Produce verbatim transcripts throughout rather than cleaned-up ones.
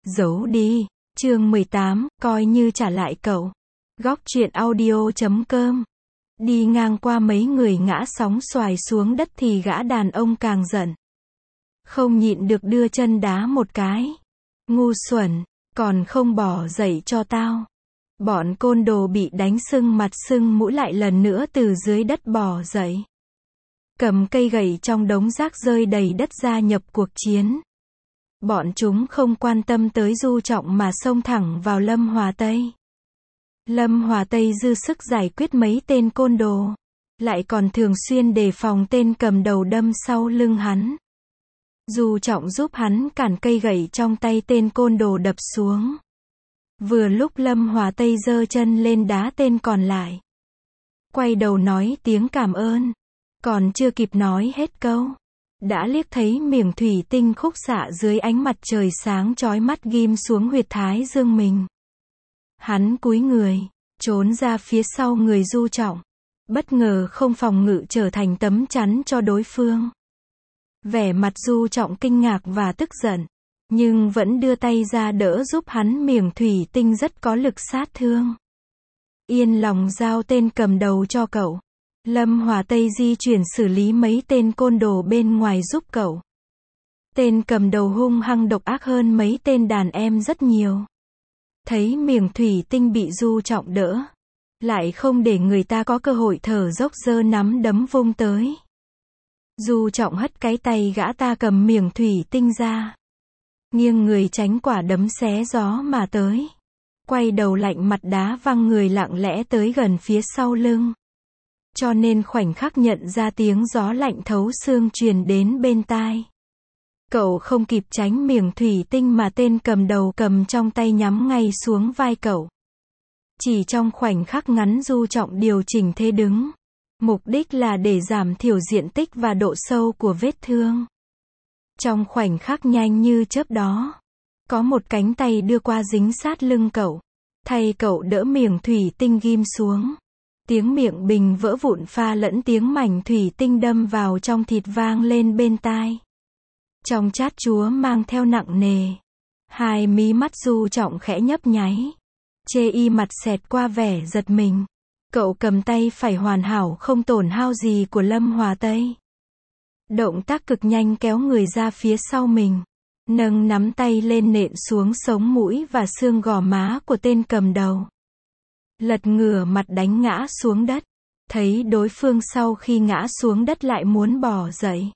Giấu đi. Chương mười tám, coi như trả lại cậu. Góc truyện audio chấm com. Đi ngang qua mấy người ngã sóng xoài xuống đất thì gã đàn ông càng giận. Không nhịn được đưa chân đá một cái. Ngu xuẩn, còn không bỏ dậy cho tao. Bọn côn đồ bị đánh sưng mặt sưng mũi lại lần nữa từ dưới đất bò dậy. Cầm cây gậy trong đống rác rơi đầy đất gia nhập cuộc chiến. Bọn chúng không quan tâm tới Du Trọng mà xông thẳng vào Lâm Hòa Tây. Lâm Hòa Tây dư sức giải quyết mấy tên côn đồ. Lại còn thường xuyên đề phòng tên cầm đầu đâm sau lưng hắn. Du Trọng giúp hắn cản cây gậy trong tay tên côn đồ đập xuống. Vừa lúc Lâm Hòa Tây giơ chân lên đá tên còn lại. Quay đầu nói tiếng cảm ơn. Còn chưa kịp nói hết câu. Đã liếc thấy miếng thủy tinh khúc xạ dưới ánh mặt trời sáng chói mắt ghim xuống huyệt thái dương mình. Hắn cúi người, trốn ra phía sau người Du Trọng. Bất ngờ không phòng ngự trở thành tấm chắn cho đối phương. Vẻ mặt Du Trọng kinh ngạc và tức giận. Nhưng vẫn đưa tay ra đỡ giúp hắn miếng thủy tinh rất có lực sát thương. Yên lòng giao tên cầm đầu cho cậu. Lâm Hòa Tây di chuyển xử lý mấy tên côn đồ bên ngoài giúp cậu. Tên cầm đầu hung hăng độc ác hơn mấy tên đàn em rất nhiều. Thấy miếng thủy tinh bị Du Trọng đỡ. Lại không để người ta có cơ hội thở dốc giơ nắm đấm vung tới. Du Trọng hất cái tay gã ta cầm miếng thủy tinh ra. Nghiêng người tránh quả đấm xé gió mà tới. Quay đầu lạnh mặt đá văng người lặng lẽ tới gần phía sau lưng. Cho nên khoảnh khắc nhận ra tiếng gió lạnh thấu xương truyền đến bên tai. Cậu không kịp tránh miếng thủy tinh mà tên cầm đầu cầm trong tay nhắm ngay xuống vai cậu. Chỉ trong khoảnh khắc ngắn Du Trọng điều chỉnh thế đứng. Mục đích là để giảm thiểu diện tích và độ sâu của vết thương. Trong khoảnh khắc nhanh như chớp đó. Có một cánh tay đưa qua dính sát lưng cậu. Thay cậu đỡ miếng thủy tinh ghim xuống. Tiếng miệng bình vỡ vụn pha lẫn tiếng mảnh thủy tinh đâm vào trong thịt vang lên bên tai. Trong chát chúa mang theo nặng nề. Hai mí mắt Du Trọng khẽ nhấp nháy. Chê y mặt xẹt qua vẻ giật mình. Cậu cầm tay phải hoàn hảo không tổn hao gì của Lâm Hòa Tây. Động tác cực nhanh kéo người ra phía sau mình. Nâng nắm tay lên nện xuống sống mũi và xương gò má của tên cầm đầu. Lật ngửa mặt đánh ngã xuống đất. Thấy đối phương sau khi ngã xuống đất lại muốn bỏ dậy.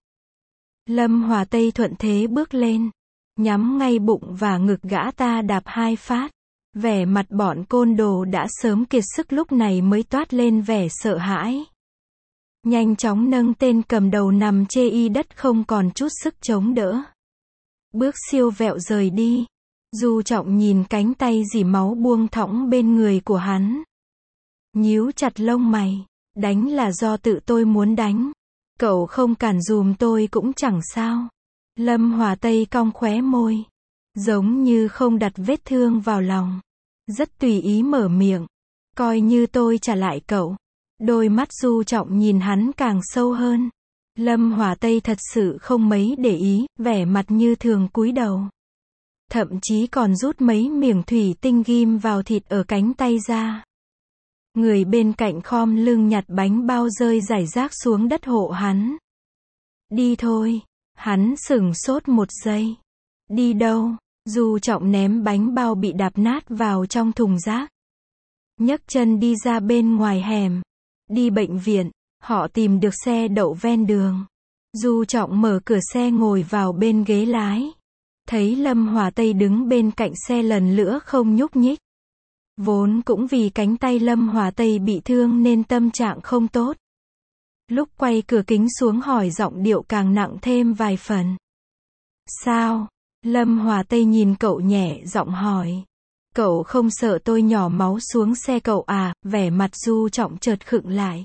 Lâm Hòa Tây thuận thế bước lên. Nhắm ngay bụng và ngực gã ta đạp hai phát. Vẻ mặt bọn côn đồ đã sớm kiệt sức lúc này mới toát lên vẻ sợ hãi. Nhanh chóng nâng tên cầm đầu nằm chê y đất không còn chút sức chống đỡ. Bước siêu vẹo rời đi. Du Trọng nhìn cánh tay rỉ máu buông thõng bên người của hắn. Nhíu chặt lông mày. Đánh là do tự tôi muốn đánh. Cậu không cản dùm tôi cũng chẳng sao. Lâm Hòa Tây cong khóe môi. Giống như không đặt vết thương vào lòng. Rất tùy ý mở miệng. Coi như tôi trả lại cậu. Đôi mắt Du Trọng nhìn hắn càng sâu hơn. Lâm Hòa Tây thật sự không mấy để ý, vẻ mặt như thường cúi đầu. Thậm chí còn rút mấy miếng thủy tinh ghim vào thịt ở cánh tay ra. Người bên cạnh khom lưng nhặt bánh bao rơi rải rác xuống đất hộ hắn. Đi thôi. Hắn sửng sốt một giây. Đi đâu? Du Trọng ném bánh bao bị đạp nát vào trong thùng rác. Nhấc chân đi ra bên ngoài hẻm. Đi bệnh viện. Họ tìm được xe đậu ven đường. Du Trọng mở cửa xe ngồi vào bên ghế lái. Thấy Lâm Hòa Tây đứng bên cạnh xe lần nữa không nhúc nhích. Vốn cũng vì cánh tay Lâm Hòa Tây bị thương nên tâm trạng không tốt. Lúc quay cửa kính xuống hỏi giọng điệu càng nặng thêm vài phần. Sao? Lâm Hòa Tây nhìn cậu nhẹ giọng hỏi. Cậu không sợ tôi nhỏ máu xuống xe cậu à? Vẻ mặt Du Trọng chợt khựng lại.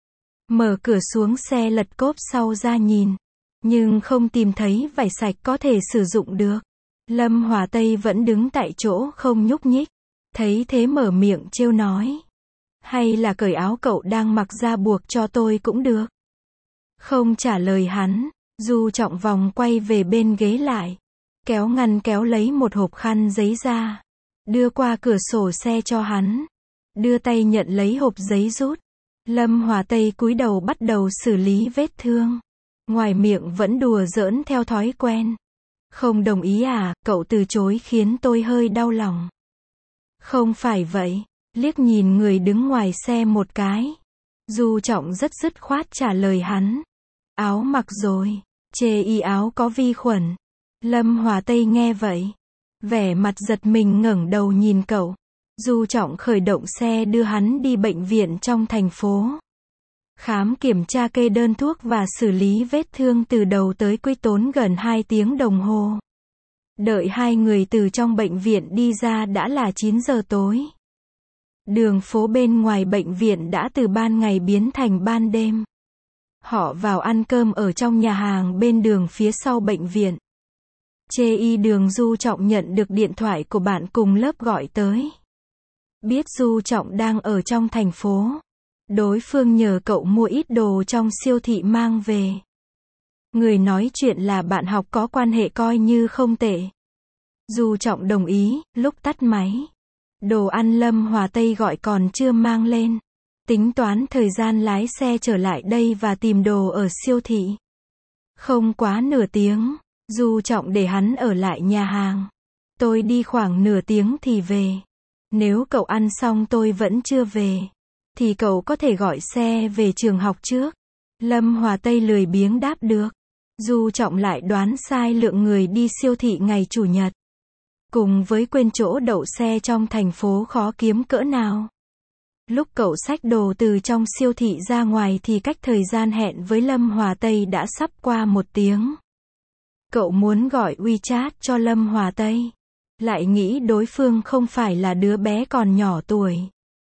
Mở cửa xuống xe lật cốp sau ra nhìn. Nhưng không tìm thấy vải sạch có thể sử dụng được. Lâm Hòa Tây vẫn đứng tại chỗ không nhúc nhích. Thấy thế mở miệng trêu nói. Hay là cởi áo cậu đang mặc ra buộc cho tôi cũng được. Không trả lời hắn. Du Trọng vòng quay về bên ghế lại. kéo ngăn kéo lấy một hộp khăn giấy ra, đưa qua cửa sổ xe cho hắn, đưa tay nhận lấy hộp giấy rút. Lâm Hòa Tây cúi đầu bắt đầu xử lý vết thương, ngoài miệng vẫn đùa giỡn theo thói quen. Không đồng ý à, cậu từ chối khiến tôi hơi đau lòng. Không phải vậy, liếc nhìn người đứng ngoài xe một cái. Du Trọng rất dứt khoát trả lời hắn. Áo mặc rồi, chê y áo có vi khuẩn. Lâm Hòa Tây nghe vậy, vẻ mặt giật mình ngẩng đầu nhìn cậu. Du Trọng khởi động xe đưa hắn đi bệnh viện trong thành phố. Khám kiểm tra kê đơn thuốc và xử lý vết thương từ đầu tới cuối tốn gần hai tiếng đồng hồ. Đợi hai người từ trong bệnh viện đi ra đã là chín giờ tối. Đường phố bên ngoài bệnh viện đã từ ban ngày biến thành ban đêm. Họ vào ăn cơm ở trong nhà hàng bên đường phía sau bệnh viện. Chê y đường Du Trọng nhận được điện thoại của bạn cùng lớp gọi tới. Biết Du Trọng đang ở trong thành phố. Đối phương nhờ cậu mua ít đồ trong siêu thị mang về. Người nói chuyện là bạn học có quan hệ coi như không tệ. Du Trọng đồng ý, lúc tắt máy. Đồ ăn Lâm Hòa Tây gọi còn chưa mang lên. Tính toán thời gian lái xe trở lại đây và tìm đồ ở siêu thị. Không quá nửa tiếng, Du Trọng để hắn ở lại nhà hàng. Tôi đi khoảng nửa tiếng thì về. Nếu cậu ăn xong tôi vẫn chưa về, thì cậu có thể gọi xe về trường học trước. Lâm Hòa Tây lười biếng đáp được. Du Trọng lại đoán sai lượng người đi siêu thị ngày Chủ nhật. Cùng với quên chỗ đậu xe trong thành phố khó kiếm cỡ nào. Lúc cậu xách đồ từ trong siêu thị ra ngoài thì cách thời gian hẹn với Lâm Hòa Tây đã sắp qua một tiếng. Cậu muốn gọi WeChat cho Lâm Hòa Tây. Lại nghĩ đối phương không phải là đứa bé còn nhỏ tuổi.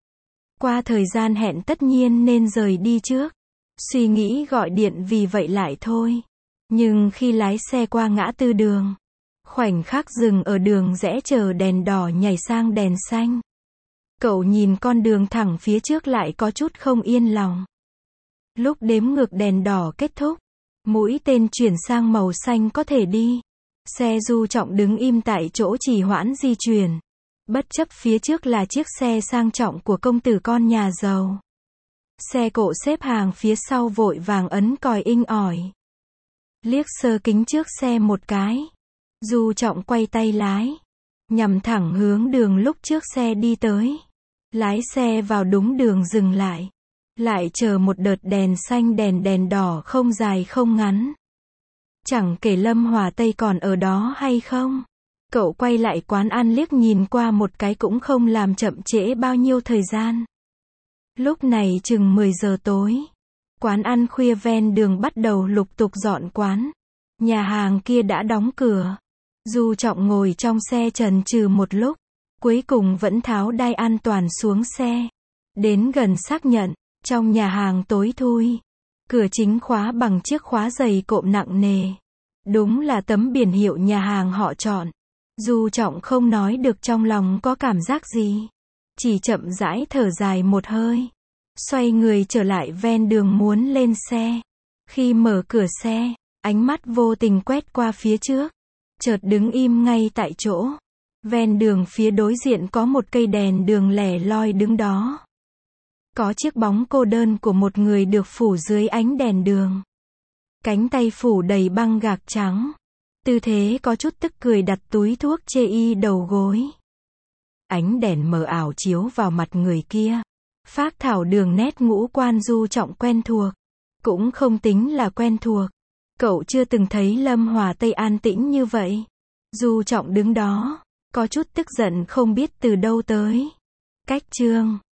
Qua thời gian hẹn tất nhiên nên rời đi trước. Suy nghĩ gọi điện vì vậy lại thôi. Nhưng khi lái xe qua ngã tư đường, khoảnh khắc dừng ở đường rẽ chờ đèn đỏ nhảy sang đèn xanh. Cậu nhìn con đường thẳng phía trước lại có chút không yên lòng. Lúc đếm ngược đèn đỏ kết thúc, mũi tên chuyển sang màu xanh có thể đi. Xe Du Trọng đứng im tại chỗ trì hoãn di chuyển. Bất chấp phía trước là chiếc xe sang trọng của công tử con nhà giàu. Xe cộ xếp hàng phía sau vội vàng ấn còi inh ỏi. Liếc sơ kính trước xe một cái. Du Trọng quay tay lái. Nhằm thẳng hướng đường lúc trước xe đi tới. Lái xe vào đúng đường dừng lại. Lại chờ một đợt đèn xanh đèn đèn đỏ không dài không ngắn. Chẳng kể Lâm Hòa Tây còn ở đó hay không. Cậu quay lại quán ăn liếc nhìn qua một cái cũng không làm chậm trễ bao nhiêu thời gian. Lúc này chừng mười giờ tối. Quán ăn khuya ven đường bắt đầu lục tục dọn quán. Nhà hàng kia đã đóng cửa. Du Trọng ngồi trong xe chần chừ một lúc. Cuối cùng vẫn tháo đai an toàn xuống xe. Đến gần xác nhận. Trong nhà hàng tối thui. Cửa chính khóa bằng chiếc khóa giày cộm nặng nề. Đúng là tấm biển hiệu nhà hàng họ chọn. Du Trọng không nói được trong lòng có cảm giác gì. Chỉ chậm rãi thở dài một hơi. Xoay người trở lại ven đường muốn lên xe. Khi mở cửa xe, ánh mắt vô tình quét qua phía trước. Chợt đứng im ngay tại chỗ. Ven đường phía đối diện có một cây đèn đường lẻ loi đứng đó. Có chiếc bóng cô đơn của một người được phủ dưới ánh đèn đường. Cánh tay phủ đầy băng gạc trắng. Tư thế có chút tức cười đặt túi thuốc chê y đầu gối. Ánh đèn mờ ảo chiếu vào mặt người kia. Phác thảo đường nét ngũ quan Du Trọng quen thuộc. Cũng không tính là quen thuộc. Cậu chưa từng thấy Lâm Hòa Tây an tĩnh như vậy. Du Trọng đứng đó, có chút tức giận không biết từ đâu tới. Cách chương